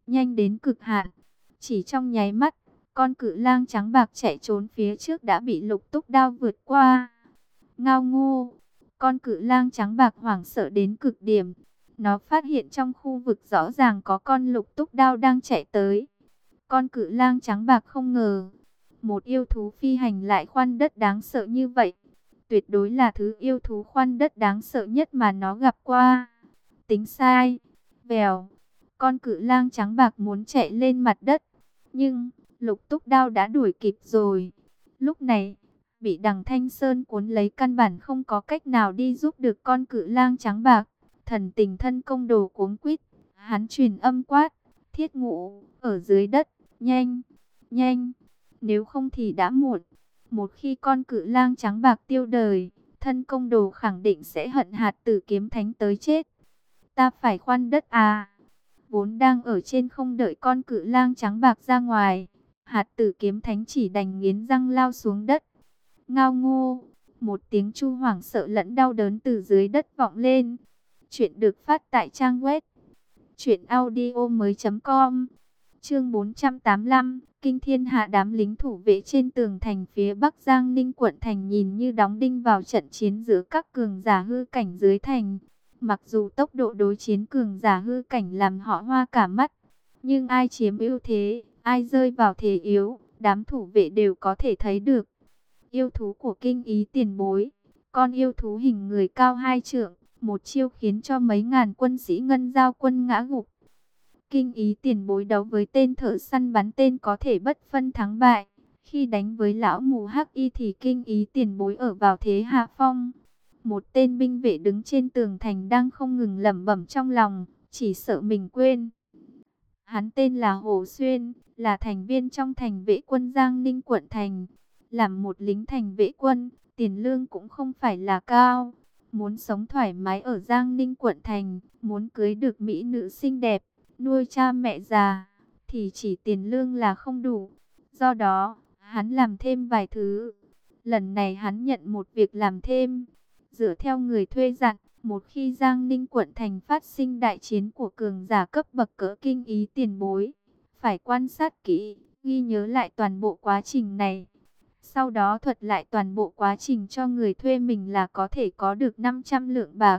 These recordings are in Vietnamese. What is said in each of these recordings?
nhanh đến cực hạn. Chỉ trong nháy mắt, con cự lang trắng bạc chạy trốn phía trước đã bị Lục Túc Đao vượt qua. Ngao ngô, con cự lang trắng bạc hoảng sợ đến cực điểm. Nó phát hiện trong khu vực rõ ràng có con Lục Túc Đao đang chạy tới. Con cự lang trắng bạc không ngờ, một yêu thú phi hành lại khoan đất đáng sợ như vậy. Tuyệt đối là thứ yêu thú khoan đất đáng sợ nhất mà nó gặp qua. Tính sai, vèo, con cự lang trắng bạc muốn chạy lên mặt đất. Nhưng, Lục Túc Đao đã đuổi kịp rồi. Lúc này, bị Đằng Thanh Sơn cuốn lấy căn bản không có cách nào đi giúp được con cự lang trắng bạc. Thần tình thân công đồ cuống quýt, hắn truyền âm quát, Thiết Ngũ, ở dưới đất, nhanh, nhanh, nếu không thì đã muộn. Một khi con cự lang trắng bạc tiêu đời, thân công đồ khẳng định sẽ hận hạt tử kiếm thánh tới chết. Ta phải khoan đất à? Vốn đang ở trên không đợi con cự lang trắng bạc ra ngoài, hạt tử kiếm thánh chỉ đành nghiến răng lao xuống đất. Ngao ngô, một tiếng chu hoảng sợ lẫn đau đớn từ dưới đất vọng lên. Chuyện được phát tại trang web truyệnaudiomoi.com. Chương 485, kinh thiên hạ. Đám lính thủ vệ trên tường thành phía Bắc Giang Ninh quận thành nhìn như đóng đinh vào trận chiến giữa các cường giả hư cảnh dưới thành. Mặc dù tốc độ đối chiến cường giả hư cảnh làm họ hoa cả mắt, nhưng ai chiếm ưu thế, ai rơi vào thế yếu, đám thủ vệ đều có thể thấy được. Yêu thú của Kinh Ý tiền bối, con yêu thú hình người cao 2 trượng, một chiêu khiến cho mấy ngàn quân sĩ Ngân Giao quân ngã gục. Kinh Ý tiền bối đấu với tên thợ săn bắn tên có thể bất phân thắng bại. Khi đánh với lão mù hắc y thì Kinh Ý tiền bối ở vào thế hạ phong. Một tên binh vệ đứng trên tường thành đang không ngừng lẩm bẩm trong lòng, chỉ sợ mình quên. Hắn tên là Hồ Xuyên, là thành viên trong thành vệ quân Giang Ninh quận thành. Làm một lính thành vệ quân, tiền lương cũng không phải là cao. Muốn sống thoải mái ở Giang Ninh quận thành, muốn cưới được mỹ nữ xinh đẹp, nuôi cha mẹ già, thì chỉ tiền lương là không đủ. Do đó, hắn làm thêm vài thứ. Lần này hắn nhận một việc làm thêm. Dựa theo người thuê dặn, một khi Giang Ninh quận thành phát sinh đại chiến của cường giả cấp bậc cỡ Kinh Ý tiền bối, phải quan sát kỹ, ghi nhớ lại toàn bộ quá trình này. Sau đó thuật lại toàn bộ quá trình cho người thuê mình là có thể có được 500 lượng bạc.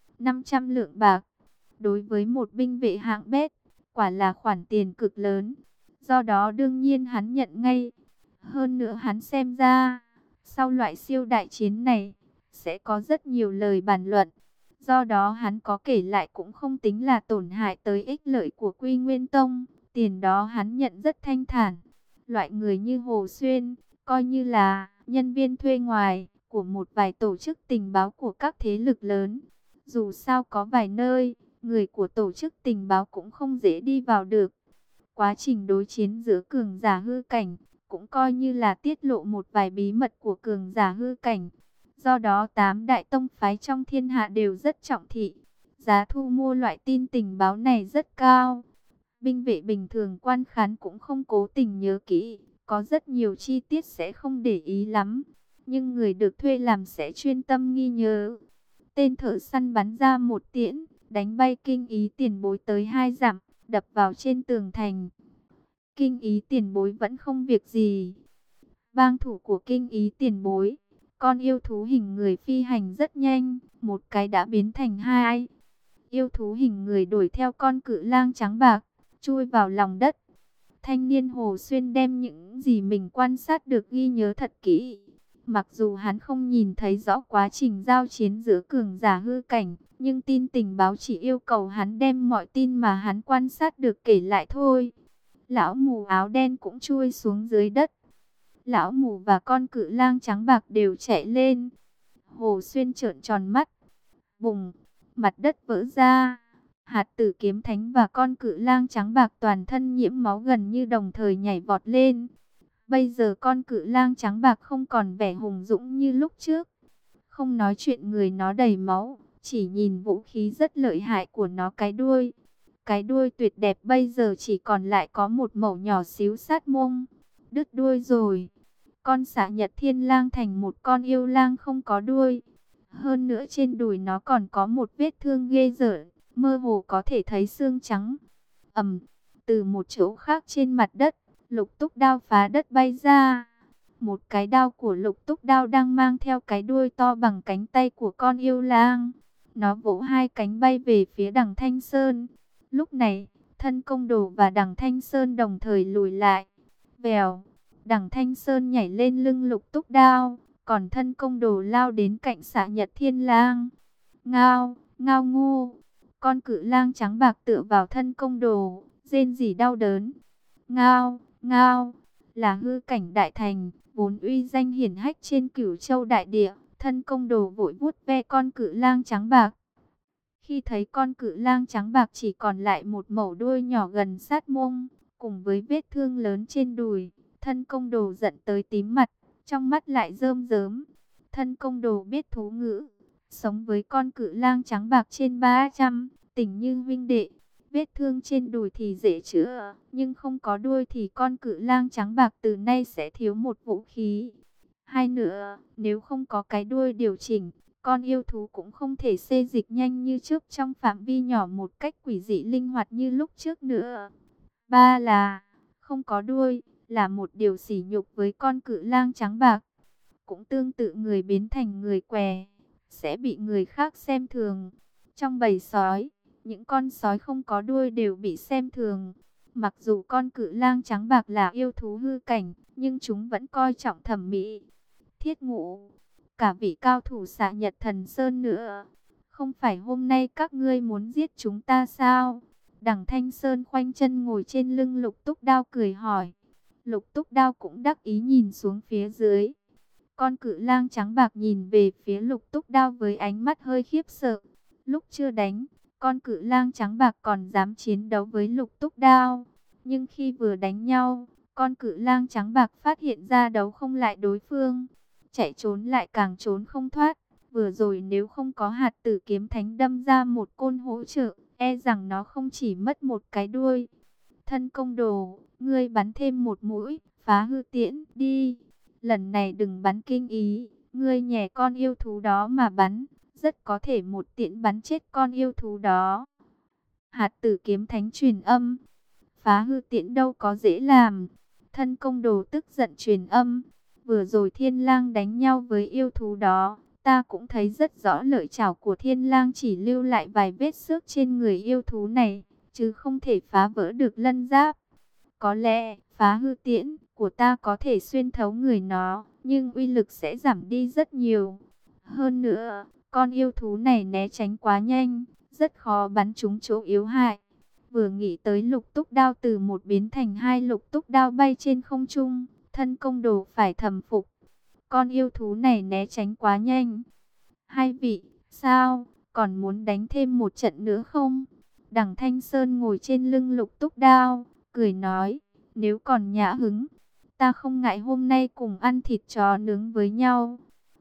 500 lượng bạc, đối với một binh vệ hạng bét, quả là khoản tiền cực lớn. Do đó đương nhiên hắn nhận ngay. Hơn nữa hắn xem ra, sau loại siêu đại chiến này, sẽ có rất nhiều lời bàn luận. Do đó hắn có kể lại cũng không tính là tổn hại tới ích lợi của Quy Nguyên Tông. Tiền đó hắn nhận rất thanh thản. Loại người như Hồ Xuyên, coi như là nhân viên thuê ngoài của một vài tổ chức tình báo của các thế lực lớn. Dù sao có vài nơi, người của tổ chức tình báo cũng không dễ đi vào được. Quá trình đối chiến giữa cường giả hư cảnh, cũng coi như là tiết lộ một vài bí mật của cường giả hư cảnh. Do đó 8 đại tông phái trong thiên hạ đều rất trọng thị. Giá thu mua loại tin tình báo này rất cao. Binh vệ bình thường quan khán cũng không cố tình nhớ kỹ, có rất nhiều chi tiết sẽ không để ý lắm. Nhưng người được thuê làm sẽ chuyên tâm ghi nhớ. Tên thợ săn bắn ra một tiễn, đánh bay Kinh Ý tiền bối tới 2 dặm, đập vào trên tường thành. Kinh Ý tiền bối vẫn không việc gì. Bang thủ của Kinh Ý tiền bối, con yêu thú hình người phi hành rất nhanh, một cái đã biến thành 2. Yêu thú hình người đuổi theo con cự lang trắng bạc, chui vào lòng đất. Thanh niên Hồ Xuyên đem những gì mình quan sát được ghi nhớ thật kỹ. Mặc dù hắn không nhìn thấy rõ quá trình giao chiến giữa cường giả hư cảnh, nhưng tin tình báo chỉ yêu cầu hắn đem mọi tin mà hắn quan sát được kể lại thôi. Lão mù áo đen cũng chui xuống dưới đất. Lão mù và con cự lang trắng bạc đều chạy lên. Hồ Xuyên trợn tròn mắt. Bùng, mặt đất vỡ ra. Hạt tử kiếm thánh và con cự lang trắng bạc toàn thân nhiễm máu gần như đồng thời nhảy vọt lên. Bây giờ con cự lang trắng bạc không còn vẻ hùng dũng như lúc trước. Không nói chuyện người nó đầy máu, chỉ nhìn vũ khí rất lợi hại của nó cái đuôi. Cái đuôi tuyệt đẹp bây giờ chỉ còn lại có một mẩu nhỏ xíu sát mông. Đứt đuôi rồi. Con xạ nhật thiên lang thành một con yêu lang không có đuôi. Hơn nữa trên đùi nó còn có một vết thương ghê rợn, mơ hồ có thể thấy xương trắng. Từ một chỗ khác trên mặt đất, Lục Túc Đao phá đất bay ra. Một cái đao của Lục Túc Đao đang mang theo cái đuôi to bằng cánh tay của con yêu lang. Nó vỗ hai cánh bay về phía Đằng Thanh Sơn. Lúc này, Thân Công Đồ và Đằng Thanh Sơn đồng thời lùi lại. Vèo, Đằng Thanh Sơn nhảy lên lưng Lục Túc Đao, còn Thân Công Đồ lao đến cạnh Xạ Nhật Thiên Lang. Ngao, ngao ngu. Con cự lang trắng bạc tựa vào Thân Công Đồ, rên rỉ đau đớn. Ngao, ngao, là hư cảnh đại thành, vốn uy danh hiển hách trên Cửu Châu đại địa. Thân Công Đồ vội vuốt ve con cự lang trắng bạc. Khi thấy con cự lang trắng bạc chỉ còn lại một mẩu đuôi nhỏ gần sát mông, cùng với vết thương lớn trên đùi, Thân Công Đồ giận tới tím mặt, trong mắt lại rơm rớm. Thân Công Đồ biết thú ngữ, sống với con cự lang trắng bạc trên 300, tình như huynh đệ. Vết thương trên đùi thì dễ chữa, nhưng không có đuôi thì con cự lang trắng bạc từ nay sẽ thiếu một vũ khí. Hai nữa, nếu không có cái đuôi điều chỉnh, con yêu thú cũng không thể xê dịch nhanh như trước trong phạm vi nhỏ một cách quỷ dị linh hoạt như lúc trước nữa. Ba là, không có đuôi, là một điều sỉ nhục với con cự lang trắng bạc. Cũng tương tự người biến thành người què, sẽ bị người khác xem thường. Trong bầy sói, những con sói không có đuôi đều bị xem thường. Mặc dù con cự lang trắng bạc là yêu thú hư cảnh, nhưng chúng vẫn coi trọng thẩm mỹ. Thiết Ngũ, cả vị cao thủ Xạ Nhật Thần Sơn nữa, không phải hôm nay các ngươi muốn giết chúng ta sao? Đằng Thanh Sơn khoanh chân ngồi trên lưng Lục Túc Đao cười hỏi. Lục Túc Đao cũng đắc ý nhìn xuống phía dưới. Con cự lang trắng bạc nhìn về phía Lục Túc Đao với ánh mắt hơi khiếp sợ. Lúc chưa đánh, con cự lang trắng bạc còn dám chiến đấu với Lục Túc Đao. Nhưng khi vừa đánh nhau, con cự lang trắng bạc phát hiện ra đấu không lại đối phương. Chạy trốn lại càng trốn không thoát. Vừa rồi nếu không có Hạt Tử Kiếm Thánh đâm ra một côn hỗ trợ, e rằng nó không chỉ mất một cái đuôi. Thân Công Đồ, ngươi bắn thêm một mũi, phá hư tiễn đi. Lần này đừng bắn kinh ý, ngươi nhè con yêu thú đó mà bắn, rất có thể một tiễn bắn chết con yêu thú đó. Hạt Tử Kiếm Thánh truyền âm, phá hư tiễn đâu có dễ làm. Thân Công Đồ tức giận truyền âm, vừa rồi Thiên Lang đánh nhau với yêu thú đó, ta cũng thấy rất rõ lợi chảo của Thiên Lang chỉ lưu lại vài vết xước trên người yêu thú này, chứ không thể phá vỡ được lân giáp. Có lẽ phá hư tiễn của ta có thể xuyên thấu người nó, nhưng uy lực sẽ giảm đi rất nhiều. Hơn nữa, con yêu thú này né tránh quá nhanh, rất khó bắn trúng chỗ yếu hại. Vừa nghĩ tới Lục Túc Đao từ một biến thành hai Lục Túc Đao bay trên không trung, Thân Công Đồ phải thầm phục. Con yêu thú này né tránh quá nhanh. Hai vị, sao, còn muốn đánh thêm một trận nữa không? Đằng Thanh Sơn ngồi trên lưng Lục Túc Đao, cười nói, nếu còn nhã hứng, ta không ngại hôm nay cùng ăn thịt chó nướng với nhau.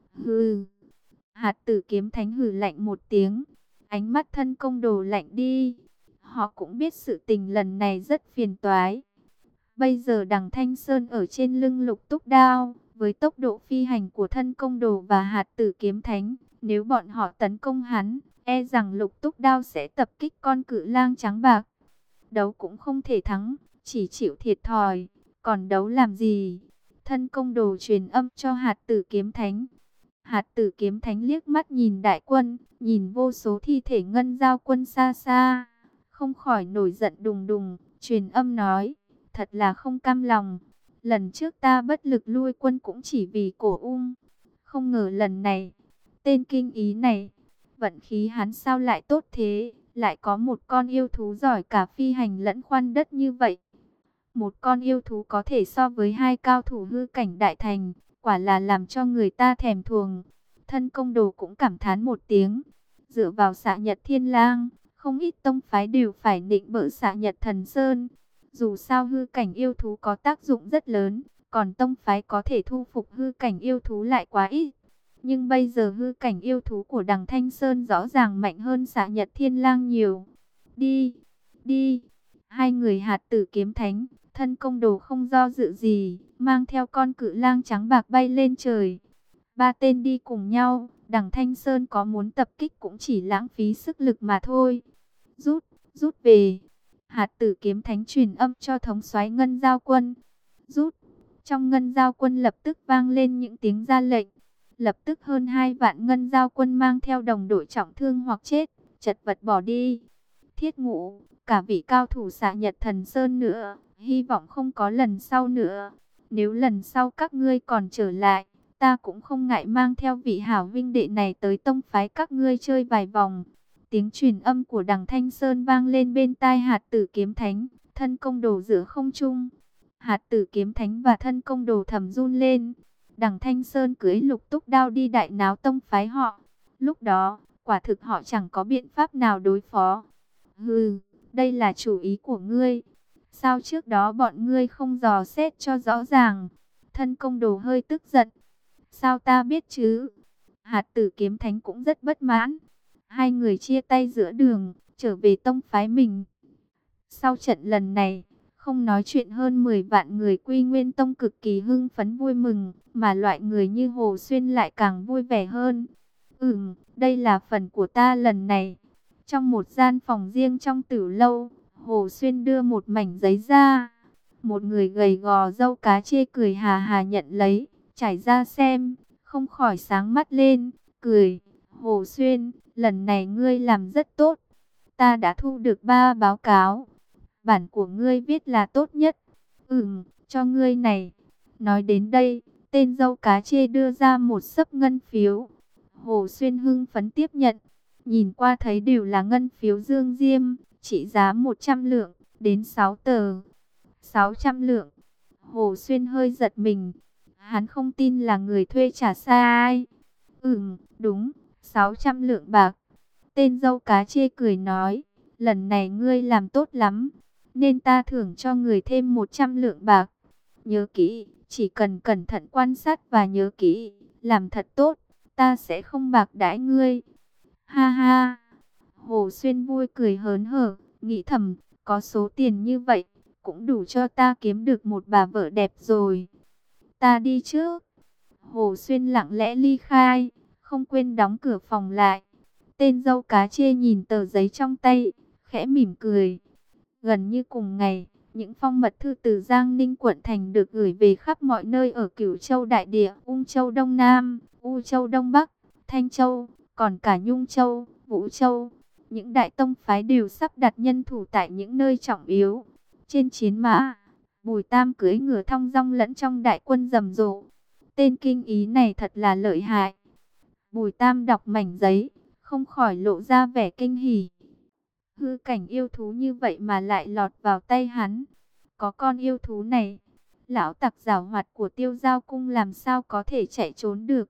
Hừ. Hạt Tử Kiếm Thánh hừ lạnh một tiếng, ánh mắt Thân Công Đồ lạnh đi. Họ cũng biết sự tình lần này rất phiền toái. Bây giờ Đằng Thanh Sơn ở trên lưng Lục Túc Đao, với tốc độ phi hành của Thân Công Đồ và Hạt Tử Kiếm Thánh, nếu bọn họ tấn công hắn, e rằng Lục Túc Đao sẽ tập kích con cự lang trắng bạc. Đấu cũng không thể thắng, chỉ chịu thiệt thòi, còn đấu làm gì? Thân Công Đồ truyền âm cho Hạt Tử Kiếm Thánh. Hạt Tử Kiếm Thánh liếc mắt nhìn đại quân, nhìn vô số thi thể ngân giao quân xa xa, không khỏi nổi giận đùng đùng, truyền âm nói, thật là không cam lòng. Lần trước ta bất lực lui quân cũng chỉ vì cổ không ngờ lần này, tên kinh ý này, vận khí hắn sao lại tốt thế, lại có một con yêu thú giỏi cả phi hành lẫn khoan đất như vậy. Một con yêu thú có thể so với hai cao thủ hư cảnh đại thành, quả là làm cho người ta thèm thuồng. Thân Công Đồ cũng cảm thán một tiếng, dựa vào Xạ Nhật Thiên Lang, không ít tông phái đều phải nịnh bợ Xạ Nhật Thần Sơn. Dù sao hư cảnh yêu thú có tác dụng rất lớn, còn tông phái có thể thu phục hư cảnh yêu thú lại quá ít. Nhưng bây giờ hư cảnh yêu thú của Đằng Thanh Sơn rõ ràng mạnh hơn Xạ Nhật Thiên Lang nhiều. Đi, đi, hai người Hạt Tử Kiếm Thánh, Thân Công Đồ không do dự gì, mang theo con cự lang trắng bạc bay lên trời. Ba tên đi cùng nhau, Đằng Thanh Sơn có muốn tập kích cũng chỉ lãng phí sức lực mà thôi. Rút về. Hạt Tử Kiếm Thánh truyền âm cho thống soái Ngân Giao quân. Rút. Trong Ngân Giao quân lập tức vang lên những tiếng ra lệnh. Lập tức hơn 2 vạn Ngân Giao quân mang theo đồng đội trọng thương hoặc chết, chật vật bỏ đi. Thiết Ngũ, cả vị cao thủ xạ Nhật Thần Sơn nữa, hy vọng không có lần sau nữa. Nếu lần sau các ngươi còn trở lại, ta cũng không ngại mang theo vị hảo vinh đệ này tới tông phái các ngươi chơi vài vòng. Tiếng truyền âm của Đằng Thanh Sơn vang lên bên tai Hạt Tử Kiếm Thánh, thân công đồ giữa không trung. Hạt Tử Kiếm Thánh và thân công đồ thầm run lên. Đằng Thanh Sơn cưỡi Lục Túc Đao đi đại náo tông phái họ. Lúc đó, quả thực họ chẳng có biện pháp nào đối phó. Hừ, đây là chủ ý của ngươi. Sao trước đó bọn ngươi không dò xét cho rõ ràng? Thân công đồ hơi tức giận. Sao ta biết chứ? Hạt Tử Kiếm Thánh cũng rất bất mãn. Hai người chia tay giữa đường, trở về tông phái mình. Sau trận lần này, không nói chuyện hơn 10 vạn người Quy Nguyên Tông cực kỳ hưng phấn vui mừng, mà loại người như Hồ Xuyên lại càng vui vẻ hơn. Đây là phần của ta lần này. Trong một gian phòng riêng trong Tử lâu, Hồ Xuyên đưa một mảnh giấy ra. Một người gầy gò râu cá chê cười hà hà nhận lấy, trải ra xem, không khỏi sáng mắt lên, cười. Hồ Xuyên, lần này ngươi làm rất tốt. Ta đã thu được 3 báo cáo. Bản của ngươi viết là tốt nhất. Cho ngươi này. Nói đến đây, tên dâu cá chê đưa ra một xấp ngân phiếu. Hồ Xuyên hưng phấn tiếp nhận. Nhìn qua thấy đều là ngân phiếu dương diêm, trị giá 100 lượng, đến 6 tờ. 600 lượng. Hồ Xuyên hơi giật mình. Hắn không tin là người thuê trả sai. Đúng, 600 lượng bạc. Tên dâu cá chê cười nói, lần này ngươi làm tốt lắm, nên ta thưởng cho người thêm 100 lượng bạc. Nhớ kỹ, chỉ cần cẩn thận quan sát và nhớ kỹ, làm thật tốt, ta sẽ không bạc đãi ngươi. Ha ha, Hồ Xuyên vui cười hớn hở, nghĩ thầm, có số tiền như vậy, cũng đủ cho ta kiếm được một bà vợ đẹp rồi. Ta đi trước. Hồ Xuyên lặng lẽ ly khai, không quên đóng cửa phòng lại. Tên dâu cá chê nhìn tờ giấy trong tay, khẽ mỉm cười. Gần như cùng ngày, những phong mật thư từ Giang Ninh quận thành được gửi về khắp mọi nơi ở Cửu Châu đại địa, Ung Châu Đông Nam, U Châu Đông Bắc, Thanh Châu, còn cả Nhung Châu, Vũ Châu. Những đại tông phái đều sắp đặt nhân thủ tại những nơi trọng yếu. Trên chiến mã, Bùi Tam cưỡi ngựa thong dong lẫn trong đại quân rầm rộ. Tên kinh ý này thật là lợi hại. Bùi Tam đọc mảnh giấy, không khỏi lộ ra vẻ kinh hỉ. Hư cảnh yêu thú như vậy mà lại lọt vào tay hắn. Có con yêu thú này, lão tặc giảo hoạt của Tiêu Giao cung làm sao có thể chạy trốn được.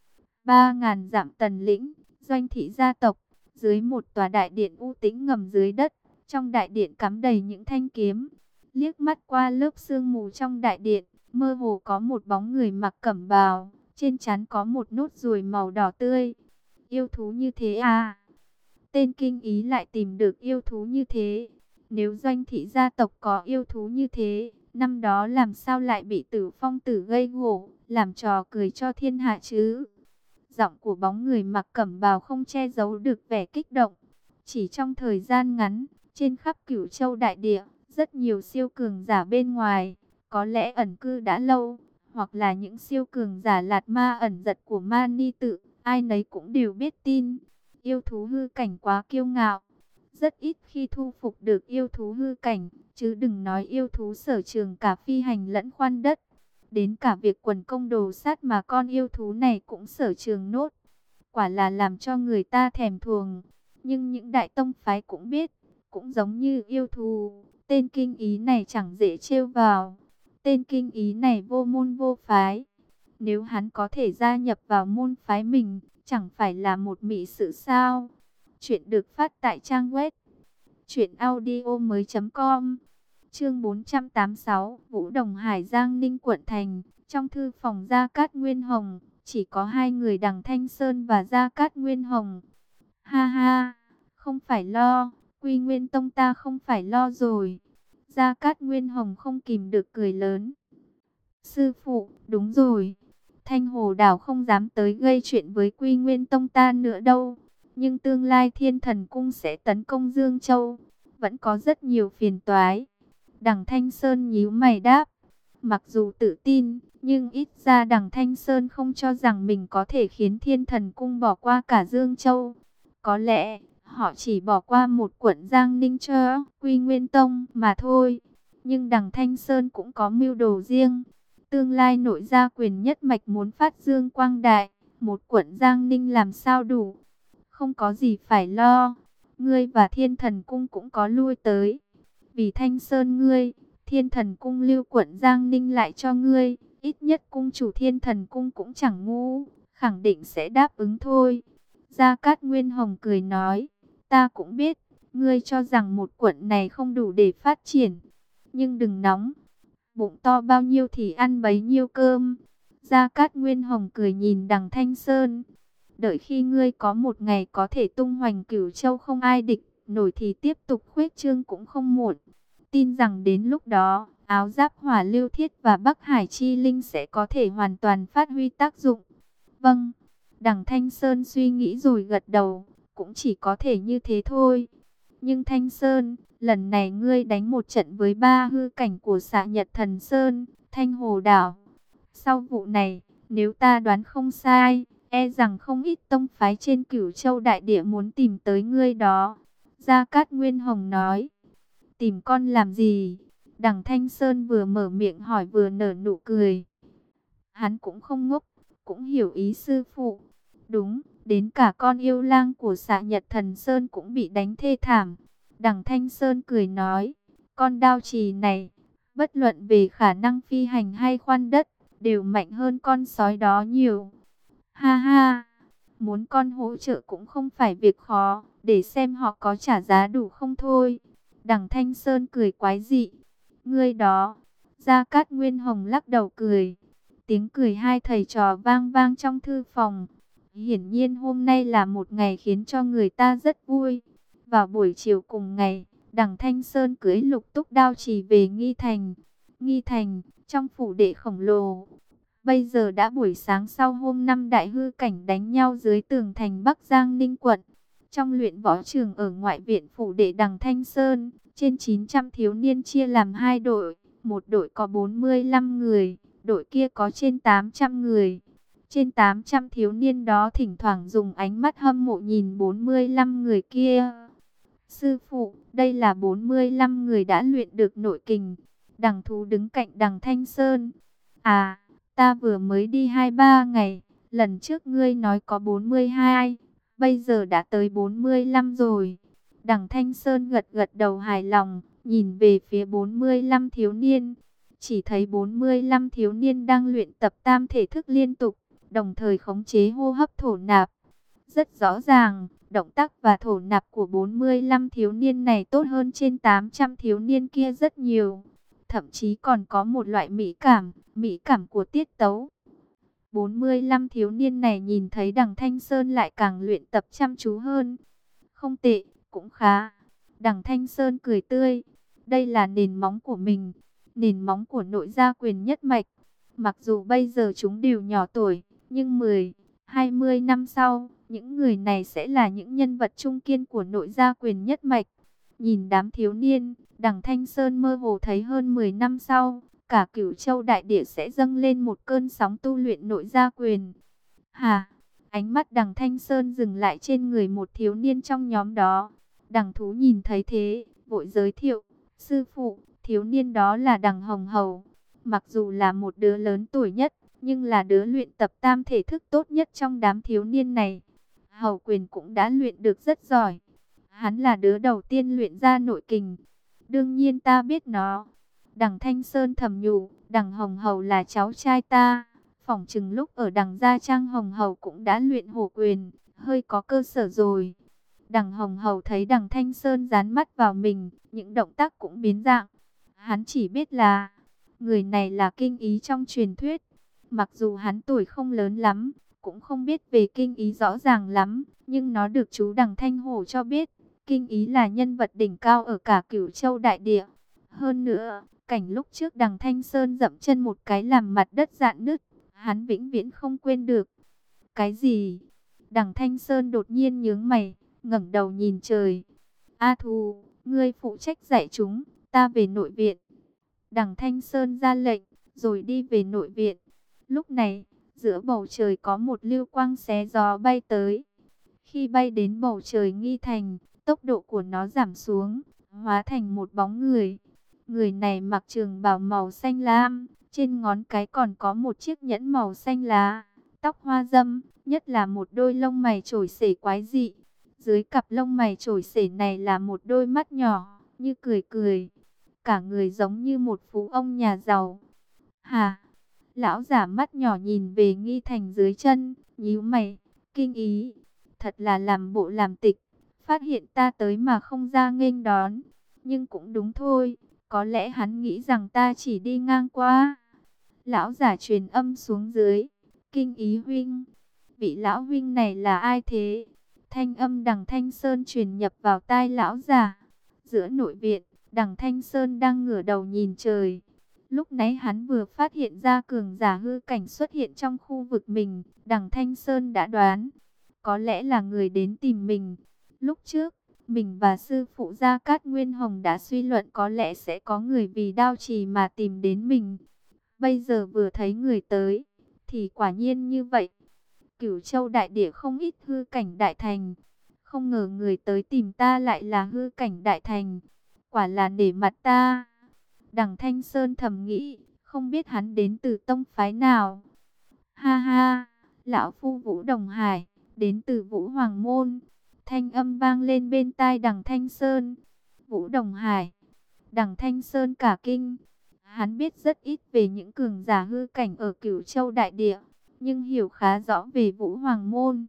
3.000 dặm tần lĩnh, doanh thị gia tộc, dưới một tòa đại điện u tĩnh ngầm dưới đất. Trong đại điện cắm đầy những thanh kiếm. Liếc mắt qua lớp sương mù trong đại điện, mơ hồ có một bóng người mặc cẩm bào, trên trán có một nốt ruồi màu đỏ tươi. Yêu thú như thế à? Tên kinh ý lại tìm được yêu thú như thế. Nếu doanh thị gia tộc có yêu thú như thế, năm đó làm sao lại bị Tử Phong tử gây gổ, làm trò cười cho thiên hạ chứ? Giọng của bóng người mặc cẩm bào không che giấu được vẻ kích động. Chỉ trong thời gian ngắn, trên khắp Cửu Châu đại địa, rất nhiều siêu cường giả bên ngoài, có lẽ ẩn cư đã lâu, hoặc là những siêu cường giả lạt ma ẩn giật của ma ni tự, ai nấy cũng đều biết tin. Yêu thú hư cảnh quá kiêu ngạo, rất ít khi thu phục được yêu thú hư cảnh, chứ đừng nói yêu thú sở trường cả phi hành lẫn khoan đất. Đến cả việc quần công đồ sát mà con yêu thú này cũng sở trường nốt. Quả là làm cho người ta thèm thuồng. Nhưng những đại tông phái cũng biết, cũng giống như yêu thú, tên kinh ý này chẳng dễ trêu vào. Tên kinh ý này vô môn vô phái. Nếu hắn có thể gia nhập vào môn phái mình, chẳng phải là một mỹ sự sao? Chuyện được phát tại trang web truyệnaudiomoi.com. Chương 486, Vũ Đồng Hải, Giang Ninh quận thành. Trong thư phòng Gia Cát Nguyên Hồng, chỉ có hai người Đằng Thanh Sơn và Gia Cát Nguyên Hồng. Ha ha, không phải lo, Quy Nguyên Tông ta không phải lo rồi. Gia Cát Nguyên Hồng không kìm được cười lớn. Sư phụ, đúng rồi. Thanh Hồ Đảo không dám tới gây chuyện với Quy Nguyên Tông ta nữa đâu. Nhưng tương lai Thiên Thần Cung sẽ tấn công Dương Châu. vẫn có rất nhiều phiền toái. Đằng Thanh Sơn nhíu mày đáp. Mặc dù tự tin, nhưng ít ra đằng Thanh Sơn không cho rằng mình có thể khiến Thiên Thần Cung bỏ qua cả Dương Châu. Có lẽ, họ chỉ bỏ qua một quận Giang Ninh cho Quy Nguyên Tông mà thôi. Nhưng đằng Thanh Sơn cũng có mưu đồ riêng. Tương lai nội gia quyền nhất mạch muốn phát dương quang đại, một quận Giang Ninh làm sao đủ. Không có gì phải lo. Ngươi và Thiên Thần Cung cũng có lui tới. Vì Thanh Sơn ngươi, Thiên Thần Cung lưu quận Giang Ninh lại cho ngươi. Ít nhất cung chủ Thiên Thần Cung cũng chẳng ngu, khẳng định sẽ đáp ứng thôi. Gia Cát Nguyên Hồng cười nói. Ta cũng biết, ngươi cho rằng một quận này không đủ để phát triển. Nhưng đừng nóng, bụng to bao nhiêu thì ăn bấy nhiêu cơm. Gia Cát Nguyên Hồng cười nhìn đằng Thanh Sơn. Đợi khi ngươi có một ngày có thể tung hoành Cửu Châu không ai địch nổi thì tiếp tục khuếch trương cũng không muộn. Tin rằng đến lúc đó, áo giáp hỏa lưu thiết và Bắc Hải chi linh sẽ có thể hoàn toàn phát huy tác dụng. Vâng, đằng Thanh Sơn suy nghĩ rồi gật đầu, cũng chỉ có thể như thế thôi. Nhưng Thanh Sơn, lần này ngươi đánh một trận với ba hư cảnh của Xạ Nhật Thần Sơn, Thanh Hồ Đảo. Sau vụ này, nếu ta đoán không sai, e rằng không ít tông phái trên Cửu Châu đại địa muốn tìm tới ngươi đó. Gia Cát Nguyên Hồng nói. Tìm con làm gì? Đằng Thanh Sơn vừa mở miệng hỏi vừa nở nụ cười. Hắn cũng không ngốc, cũng hiểu ý sư phụ. Đúng, đến cả con yêu lang của Xạ Nhật Thần Sơn cũng bị đánh thê thảm. Đằng Thanh Sơn cười nói, con đao trì này, bất luận về khả năng phi hành hay khoan đất, đều mạnh hơn con sói đó nhiều. Ha ha, muốn con hỗ trợ cũng không phải việc khó, để xem họ có trả giá đủ không thôi. Đằng Thanh Sơn cười quái dị. Ngươi đó. Gia Cát Nguyên Hồng lắc đầu cười. Tiếng cười hai thầy trò vang vang trong thư phòng. Hiển nhiên hôm nay là một ngày khiến cho người ta rất vui. Vào buổi chiều cùng ngày, đằng Thanh Sơn cưỡi Lục Túc đao chỉ về Nghi Thành. Nghi Thành, trong phủ đệ khổng lồ. Bây giờ đã buổi sáng sau hôm năm đại hư cảnh đánh nhau dưới tường thành Bắc Giang Ninh quận. Trong luyện võ trường ở ngoại viện phủ đệ đằng Thanh Sơn, trên 900 thiếu niên chia làm hai đội. Một đội có 45 người, đội kia có trên 800 người. Trên 800 thiếu niên đó thỉnh thoảng dùng ánh mắt hâm mộ nhìn 45 người kia. Sư phụ, đây là 45 người đã luyện được nội kình. Đằng Thú đứng cạnh đằng Thanh Sơn. À, ta vừa mới đi 2-3 ngày, lần trước ngươi nói có 42, bây giờ đã tới 45 rồi. Đằng Thanh Sơn gật gật đầu hài lòng, nhìn về phía 45 thiếu niên. Chỉ thấy 45 thiếu niên đang luyện tập tam thể thức liên tục, đồng thời khống chế hô hấp thổ nạp. Rất rõ ràng, động tác và thổ nạp của 45 thiếu niên này tốt hơn trên 800 thiếu niên kia rất nhiều. Thậm chí còn có một loại mỹ cảm của tiết tấu. 45 thiếu niên này nhìn thấy đằng Thanh Sơn lại càng luyện tập chăm chú hơn. Không tệ, cũng khá. Đằng Thanh Sơn cười tươi. Đây là nền móng của mình, nền móng của nội gia quyền nhất mạch. Mặc dù bây giờ chúng đều nhỏ tuổi, nhưng 10-20 năm sau, những người này sẽ là những nhân vật trung kiên của nội gia quyền nhất mạch. Nhìn đám thiếu niên, đằng Thanh Sơn mơ hồ thấy hơn 10 năm sau, cả Cửu Châu đại địa sẽ dâng lên một cơn sóng tu luyện nội gia quyền. Hà, ánh mắt đằng Thanh Sơn dừng lại trên người một thiếu niên trong nhóm đó. Đằng Thú nhìn thấy thế, vội giới thiệu, sư phụ, thiếu niên đó là đằng Hồng Hầu. Mặc dù là một đứa lớn tuổi nhất, nhưng là đứa luyện tập tam thể thức tốt nhất trong đám thiếu niên này. Hầu quyền cũng đã luyện được rất giỏi. Hắn là đứa đầu tiên luyện ra nội kình. Đương nhiên ta biết nó. Đằng Thanh Sơn thầm nhủ, đằng Hồng Hầu là cháu trai ta. Phỏng chừng lúc ở đằng Gia Trang Hồng Hầu cũng đã luyện hổ quyền, hơi có cơ sở rồi. Đằng Hồng Hầu thấy đằng Thanh Sơn dán mắt vào mình, những động tác cũng biến dạng. Hắn chỉ biết là, người này là kinh ý trong truyền thuyết. Mặc dù hắn tuổi không lớn lắm, cũng không biết về kinh ý rõ ràng lắm, nhưng nó được chú đằng Thanh Hổ cho biết. Kinh ý là nhân vật đỉnh cao ở cả Cửu Châu đại địa. Hơn nữa, cảnh lúc trước đằng Thanh Sơn dậm chân một cái làm mặt đất rạn nứt, hắn vĩnh viễn không quên được. Cái gì? Đằng Thanh Sơn đột nhiên nhướng mày, ngẩng đầu nhìn trời. A Thù, ngươi phụ trách dạy chúng, ta về nội viện. Đằng Thanh Sơn ra lệnh, rồi đi về nội viện. Lúc này, giữa bầu trời có một lưu quang xé gió bay tới. Khi bay đến bầu trời Nghi Thành, tốc độ của nó giảm xuống, hóa thành một bóng người. Người này mặc trường bào màu xanh lam, trên ngón cái còn có một chiếc nhẫn màu xanh lá, tóc hoa râm, nhất là một đôi lông mày chổi xể quái dị. Dưới cặp lông mày chổi xể này là một đôi mắt nhỏ, như cười cười. Cả người giống như một phú ông nhà giàu. Hà, lão giả mắt nhỏ nhìn về Nghi Thành dưới chân, nhíu mày, kinh ý. Thật là làm bộ làm tịch, phát hiện ta tới mà không ra nghênh đón. Nhưng cũng đúng thôi, có lẽ hắn nghĩ rằng ta chỉ đi ngang qua. Lão giả truyền âm xuống dưới, kinh ý huynh, vị lão huynh này là ai thế? Thanh âm Đằng Thanh Sơn truyền nhập vào tai lão giả. Giữa nội viện, Đằng Thanh Sơn đang ngửa đầu nhìn trời. Lúc nãy hắn vừa phát hiện ra cường giả hư cảnh xuất hiện trong khu vực mình. Đằng Thanh Sơn đã đoán, có lẽ là người đến tìm mình. Lúc trước, mình và sư phụ Gia Cát Nguyên Hồng đã suy luận có lẽ sẽ có người vì Đao Trì mà tìm đến mình. Bây giờ vừa thấy người tới, thì quả nhiên như vậy. Cửu Châu đại địa không ít hư cảnh đại thành. Không ngờ người tới tìm ta lại là hư cảnh đại thành. Quả là nể mặt ta. Đằng Thanh Sơn thầm nghĩ, không biết hắn đến từ tông phái nào. Ha ha, lão phu Vũ Đồng Hải, đến từ Vũ Hoàng Môn. Thanh âm vang lên bên tai Đằng Thanh Sơn. Vũ Đồng Hải. Đằng Thanh Sơn cả kinh. Hắn biết rất ít về những cường giả hư cảnh ở Cửu Châu đại địa, nhưng hiểu khá rõ về Vũ Hoàng Môn.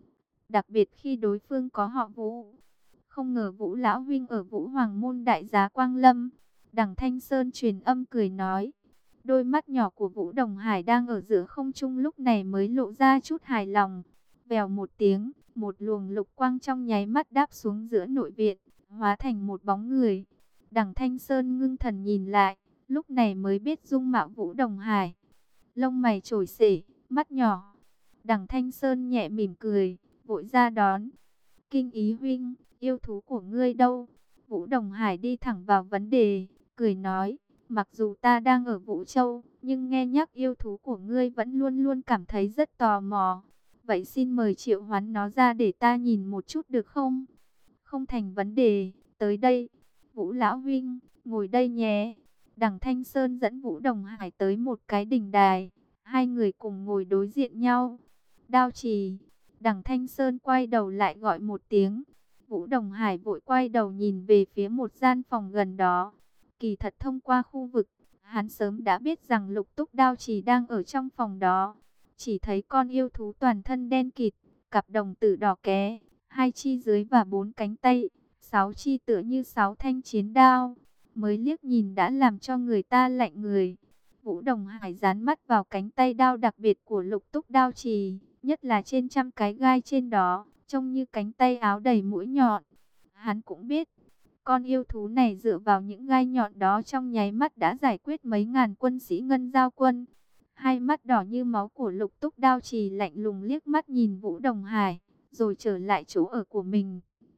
Đặc biệt khi đối phương có họ Vũ. Không ngờ Vũ lão huynh ở Vũ Hoàng Môn đại giá Quang Lâm. Đằng Thanh Sơn truyền âm cười nói. Đôi mắt nhỏ của Vũ Đồng Hải đang ở giữa không trung lúc này mới lộ ra chút hài lòng. Vèo một tiếng, một luồng lục quang trong nháy mắt đáp xuống giữa nội viện, hóa thành một bóng người. Đằng Thanh Sơn ngưng thần nhìn lại, lúc này mới biết dung mạo Vũ Đồng Hải. Lông mày chổi xể, mắt nhỏ. Đằng Thanh Sơn nhẹ mỉm cười, vội ra đón. Kinh ý huynh, yêu thú của ngươi đâu? Vũ Đồng Hải đi thẳng vào vấn đề, cười nói. Mặc dù ta đang ở Vũ Châu, nhưng nghe nhắc yêu thú của ngươi vẫn luôn luôn cảm thấy rất tò mò. Vậy xin mời triệu hoán nó ra để ta nhìn một chút được không? Không thành vấn đề, tới đây. Vũ lão huynh, ngồi đây nhé. Đằng Thanh Sơn dẫn Vũ Đồng Hải tới một cái đình đài. Hai người cùng ngồi đối diện nhau. Đao Trì. Đằng Thanh Sơn quay đầu lại gọi một tiếng. Vũ Đồng Hải vội quay đầu nhìn về phía một gian phòng gần đó. Kỳ thật thông qua khu vực, hắn sớm đã biết rằng Lục Túc Đao Trì đang ở trong phòng đó. Chỉ thấy con yêu thú toàn thân đen kịt, cặp đồng tử đỏ ké, hai chi dưới và bốn cánh tay, sáu chi tựa như sáu thanh chiến đao. Mới liếc nhìn đã làm cho người ta lạnh người. Vũ Đồng Hải dán mắt vào cánh tay đao đặc biệt của Lục Túc Đao Trì, nhất là trên trăm cái gai trên đó, trông như cánh tay áo đầy mũi nhọn. Hắn cũng biết, con yêu thú này dựa vào những gai nhọn đó trong nháy mắt đã giải quyết mấy ngàn quân sĩ Ngân Giao quân. Hai mắt đỏ như máu của Lục Túc Đao Trì lạnh lùng liếc mắt nhìn Vũ Đồng Hải, rồi trở lại chỗ ở của mình.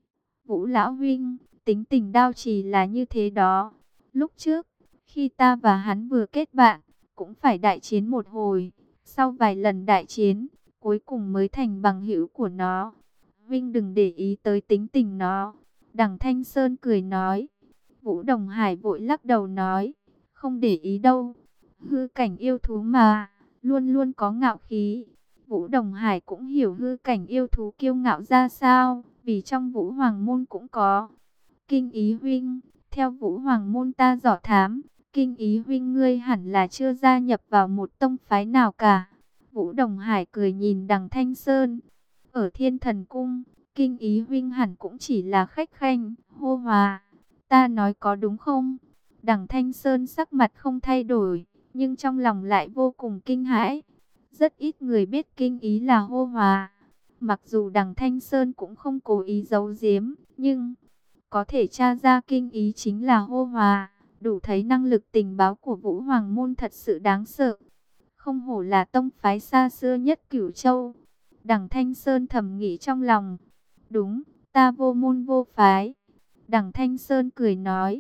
Vũ lão huynh, tính tình Đao Trì là như thế đó. Lúc trước, khi ta và hắn vừa kết bạn, cũng phải đại chiến một hồi. Sau vài lần đại chiến, cuối cùng mới thành bằng hữu của nó. Huynh đừng để ý tới tính tình nó. Đằng Thanh Sơn cười nói. Vũ Đồng Hải vội lắc đầu nói. Không để ý đâu. Hư cảnh yêu thú mà, luôn luôn có ngạo khí. Vũ Đồng Hải cũng hiểu hư cảnh yêu thú kiêu ngạo ra sao, vì trong Vũ Hoàng Môn cũng có. Kinh ý huynh, theo Vũ Hoàng Môn ta dò thám, kinh ý huynh ngươi hẳn là chưa gia nhập vào một tông phái nào cả. Vũ Đồng Hải cười nhìn Đằng Thanh Sơn. Ở Thiên Thần Cung, kinh ý huynh hẳn cũng chỉ là khách khanh, hô hòa. Ta nói có đúng không? Đằng Thanh Sơn sắc mặt không thay đổi, nhưng trong lòng lại vô cùng kinh hãi. Rất ít người biết kinh ý là hô hòa. Mặc dù Đằng Thanh Sơn cũng không cố ý giấu giếm, nhưng có thể tra ra kinh ý chính là hô hòa. Đủ thấy năng lực tình báo của Vũ Hoàng Môn thật sự đáng sợ. Không hổ là tông phái xa xưa nhất Cửu Châu. Đằng Thanh Sơn thầm nghĩ trong lòng. Đúng, ta vô môn vô phái. Đằng Thanh Sơn cười nói,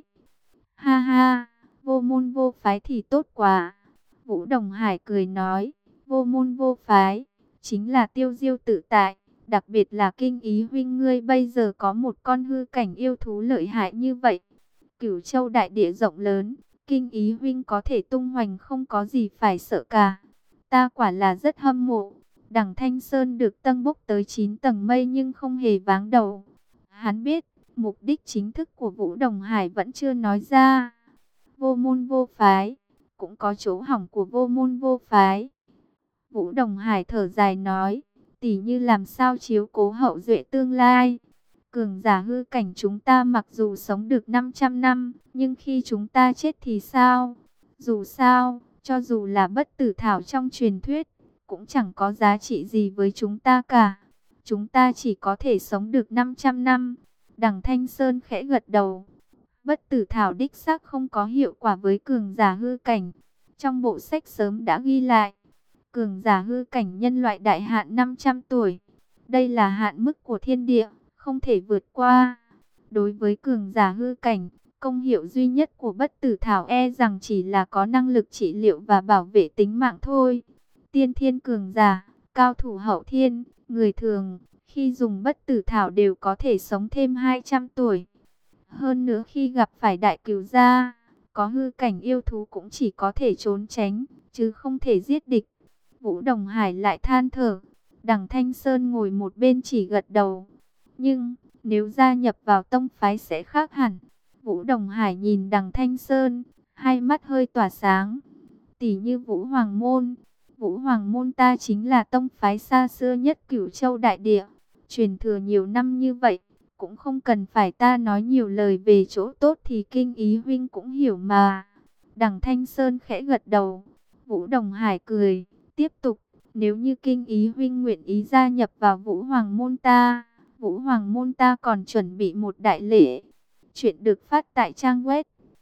ha ha, vô môn vô phái thì tốt quá. Vũ Đồng Hải cười nói, vô môn vô phái, chính là tiêu diêu tự tại. Đặc biệt là Kinh Ý huynh ngươi bây giờ có một con hư cảnh yêu thú lợi hại như vậy. Cửu Châu đại địa rộng lớn, Kinh Ý huynh có thể tung hoành không có gì phải sợ cả. Ta quả là rất hâm mộ. Đằng Thanh Sơn được tâng bốc tới 9 tầng mây nhưng không hề váng đầu. Hắn biết, mục đích chính thức của Vũ Đồng Hải vẫn chưa nói ra. Vô môn vô phái, cũng có chỗ hỏng của vô môn vô phái. Vũ Đồng Hải thở dài nói, tỉ như làm sao chiếu cố hậu duệ tương lai. Cường giả hư cảnh chúng ta mặc dù sống được 500 năm, nhưng khi chúng ta chết thì sao? Dù sao, cho dù là bất tử thảo trong truyền thuyết, cũng chẳng có giá trị gì với chúng ta cả. Chúng ta chỉ có thể sống được 500 năm. Đằng Thanh Sơn khẽ gật đầu. Bất tử thảo đích xác không có hiệu quả với cường giả hư cảnh. Trong bộ sách sớm đã ghi lại, cường giả hư cảnh nhân loại đại hạn 500 tuổi. Đây là hạn mức của thiên địa, không thể vượt qua. Đối với cường giả hư cảnh, công hiệu duy nhất của bất tử thảo e rằng chỉ là có năng lực trị liệu và bảo vệ tính mạng thôi. Tiên thiên cường giả, cao thủ hậu thiên, người thường, khi dùng bất tử thảo đều có thể sống thêm 200 tuổi. Hơn nữa khi gặp phải đại cửu gia, có hư cảnh yêu thú cũng chỉ có thể trốn tránh, chứ không thể giết địch. Vũ Đồng Hải lại than thở. Đằng Thanh Sơn ngồi một bên chỉ gật đầu. Nhưng, nếu gia nhập vào tông phái sẽ khác hẳn. Vũ Đồng Hải nhìn đằng Thanh Sơn, hai mắt hơi tỏa sáng. Tỷ như Vũ Hoàng Môn. Vũ Hoàng Môn ta chính là tông phái xa xưa nhất Cửu Châu đại địa. Truyền thừa nhiều năm như vậy, cũng không cần phải ta nói nhiều lời về chỗ tốt thì Kinh Ý huynh cũng hiểu mà. Đằng Thanh Sơn khẽ gật đầu. Vũ Đồng Hải cười, tiếp tục, nếu như Kinh Ý huynh nguyện ý gia nhập vào Vũ Hoàng Môn ta, Vũ Hoàng Môn ta còn chuẩn bị một đại lễ. Chuyện được phát tại trang web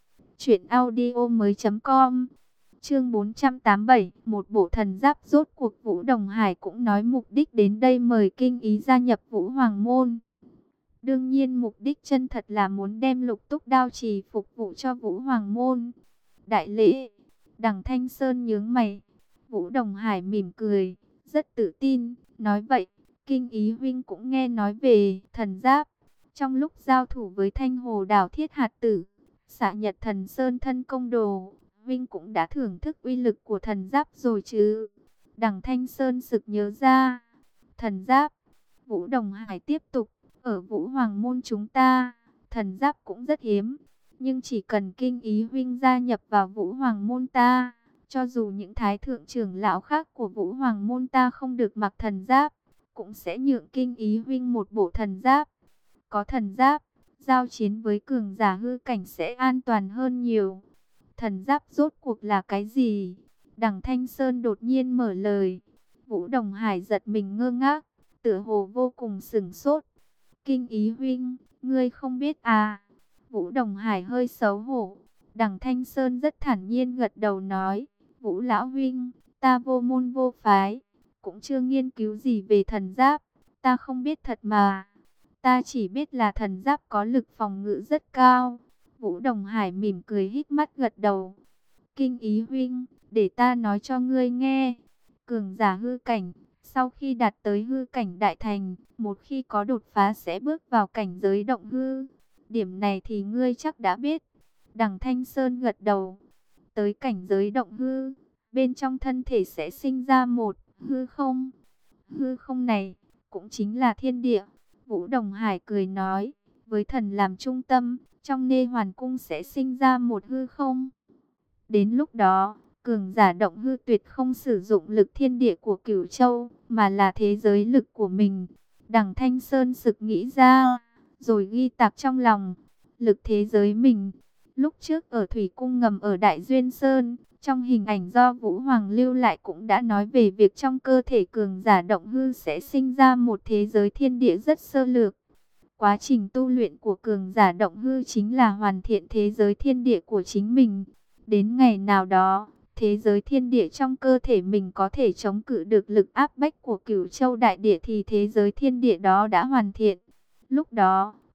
truyệnaudiomoi.com. Chương 487, một bộ thần giáp. Rốt cuộc Vũ Đồng Hải cũng nói mục đích đến đây mời Kinh Ý gia nhập Vũ Hoàng Môn. Đương nhiên mục đích chân thật là muốn đem Lục Túc Đao Trì phục vụ cho Vũ Hoàng Môn. Đại lễ, đằng Thanh Sơn nhướng mày. Vũ Đồng Hải mỉm cười, rất tự tin, nói vậy, Kinh Ý huynh cũng nghe nói về thần giáp. Trong lúc giao thủ với Thanh Hồ Đảo Thiết Hạt Tử, Xạ Nhật Thần Sơn thân công đồ, huynh cũng đã thưởng thức uy lực của thần giáp rồi chứ? Đằng Thanh Sơn sực nhớ ra. Thần giáp. Vũ Đồng Hải tiếp tục, ở Vũ Hoàng Môn chúng ta, thần giáp cũng rất hiếm. Nhưng chỉ cần Kinh Ý huynh gia nhập vào Vũ Hoàng Môn ta, cho dù những thái thượng trưởng lão khác của Vũ Hoàng Môn ta không được mặc thần giáp, cũng sẽ nhượng Kinh Ý huynh một bộ thần giáp. Có thần giáp, giao chiến với cường giả hư cảnh sẽ an toàn hơn nhiều. Thần giáp rốt cuộc là cái gì? Đằng Thanh Sơn đột nhiên mở lời. Vũ Đồng Hải giật mình ngơ ngác, tựa hồ vô cùng sửng sốt. Kinh Ý huynh, ngươi không biết à? Vũ Đồng Hải hơi xấu hổ. Đằng Thanh Sơn rất thản nhiên gật đầu nói, Vũ lão huynh, ta vô môn vô phái, cũng chưa nghiên cứu gì về thần giáp, ta không biết thật mà. Ta chỉ biết là thần giáp có lực phòng ngự rất cao. Vũ Đồng Hải mỉm cười híp mắt gật đầu. Kinh Ý huynh, để ta nói cho ngươi nghe. Cường giả hư cảnh, sau khi đạt tới hư cảnh đại thành, một khi có đột phá sẽ bước vào cảnh giới động hư. Điểm này thì ngươi chắc đã biết. Đằng Thanh Sơn gật đầu. Tới cảnh giới động hư, bên trong thân thể sẽ sinh ra một hư không. Hư không này, cũng chính là thiên địa. Vũ Đồng Hải cười nói, với thần làm trung tâm, trong Nê Hoàn Cung sẽ sinh ra một hư không. Đến lúc đó, cường giả động hư tuyệt không sử dụng lực thiên địa của Cửu Châu, mà là thế giới lực của mình. Đằng Thanh Sơn sực nghĩ ra, rồi ghi tạc trong lòng, lực thế giới mình. Lúc trước ở Thủy Cung ngầm ở Đại Duyên Sơn, trong hình ảnh do Vũ Hoàng lưu lại cũng đã nói về việc trong cơ thể cường giả động hư sẽ sinh ra một thế giới thiên địa rất sơ lược. Quá trình tu luyện của cường giả động hư chính là hoàn thiện thế giới thiên địa của chính mình. Đến ngày nào đó, thế giới thiên địa trong cơ thể mình có thể chống cự được lực áp bách của Cửu Châu đại địa thì thế giới thiên địa đó đã hoàn thiện. Lúc đó,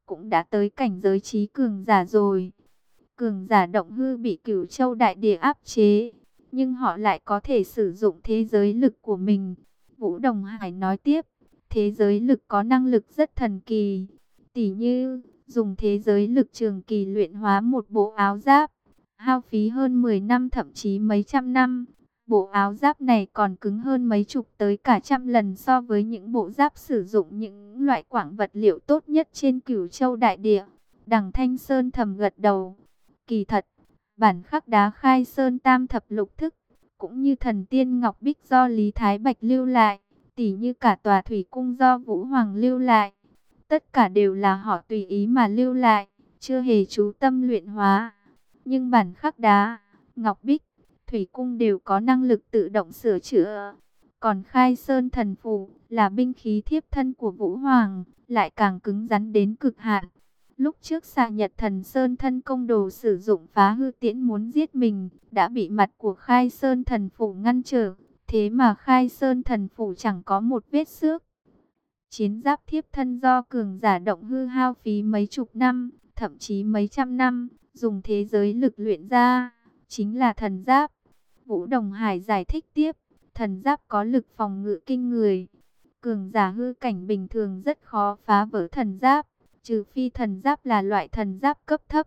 cũng đã tới cảnh giới trí cường giả rồi. Cường giả động hư bị Cửu Châu đại địa áp chế, nhưng họ lại có thể sử dụng thế giới lực của mình. Vũ Đồng Hải nói tiếp, thế giới lực có năng lực rất thần kỳ, tỉ như dùng thế giới lực trường kỳ luyện hóa một bộ áo giáp, hao phí hơn 10 năm thậm chí mấy trăm năm. Bộ áo giáp này còn cứng hơn mấy chục tới cả trăm lần so với những bộ giáp sử dụng những loại quặng vật liệu tốt nhất trên Cửu Châu đại địa. Đằng Thanh Sơn thầm gật đầu. Kỳ thật, bản khắc đá Khai Sơn Tam thập lục thức, cũng như thần tiên ngọc bích do Lý Thái Bạch lưu lại, tỉ như cả tòa thủy cung do Vũ Hoàng lưu lại, tất cả đều là họ tùy ý mà lưu lại, chưa hề chú tâm luyện hóa. Nhưng bản khắc đá, ngọc bích, thủy cung đều có năng lực tự động sửa chữa. Còn Khai Sơn thần phù là binh khí thiếp thân của Vũ Hoàng, lại càng cứng rắn đến cực hạn. Lúc trước Xà Nhật Thần Sơn thân công đồ sử dụng phá hư tiễn muốn giết mình, đã bị mặt của Khai Sơn thần phủ ngăn trở. Thế mà Khai Sơn thần phủ chẳng có một vết xước. Chiến giáp thiếp thân do cường giả động hư hao phí mấy chục năm, thậm chí mấy trăm năm, dùng thế giới lực luyện ra, chính là thần giáp. Vũ Đồng Hải giải thích tiếp, thần giáp có lực phòng ngự kinh người. Cường giả hư cảnh bình thường rất khó phá vỡ thần giáp, trừ phi thần giáp là loại thần giáp cấp thấp.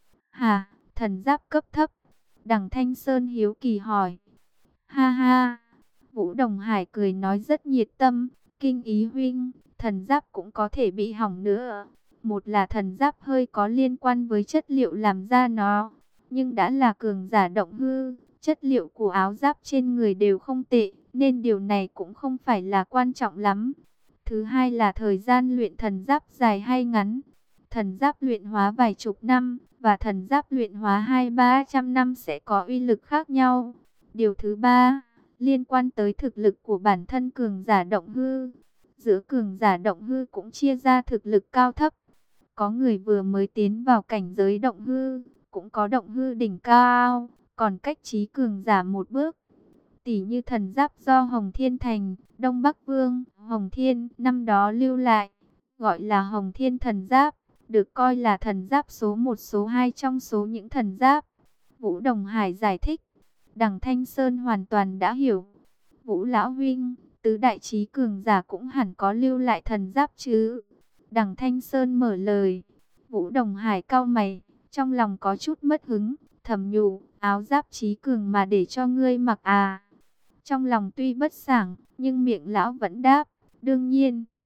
Hà, thần giáp cấp thấp? Đằng Thanh Sơn hiếu kỳ hỏi. Ha ha, Vũ Đồng Hải cười nói rất nhiệt tâm, Kinh Ý huynh, thần giáp cũng có thể bị hỏng nữa. Một là thần giáp hơi có liên quan với chất liệu làm ra nó, nhưng đã là cường giả động hư, chất liệu của áo giáp trên người đều không tệ, nên điều này cũng không phải là quan trọng lắm. Thứ hai là thời gian luyện thần giáp dài hay ngắn. Thần giáp luyện hóa vài chục năm và thần giáp luyện hóa 200-300 năm sẽ có uy lực khác nhau. Điều thứ ba, liên quan tới thực lực của bản thân cường giả động hư. Giữa cường giả động hư cũng chia ra thực lực cao thấp. Có người vừa mới tiến vào cảnh giới động hư, cũng có động hư đỉnh cao, còn cách trí cường giả một bước. Tỷ như thần giáp do Hồng Thiên Thành, Đông Bắc Vương, Hồng Thiên năm đó lưu lại, gọi là Hồng Thiên thần giáp, được coi là thần giáp số 1 số 2 trong số những thần giáp. Vũ Đồng Hải giải thích, Đằng Thanh Sơn hoàn toàn đã hiểu. Vũ Lão huynh, tứ đại trí cường giả cũng hẳn có lưu lại thần giáp chứ? Đằng Thanh Sơn mở lời. Vũ Đồng Hải cau mày, trong lòng có chút mất hứng, thầm nhủ, áo giáp trí cường mà để cho ngươi mặc à? Trong lòng tuy bất sảng, nhưng miệng lão vẫn đáp, đương nhiên.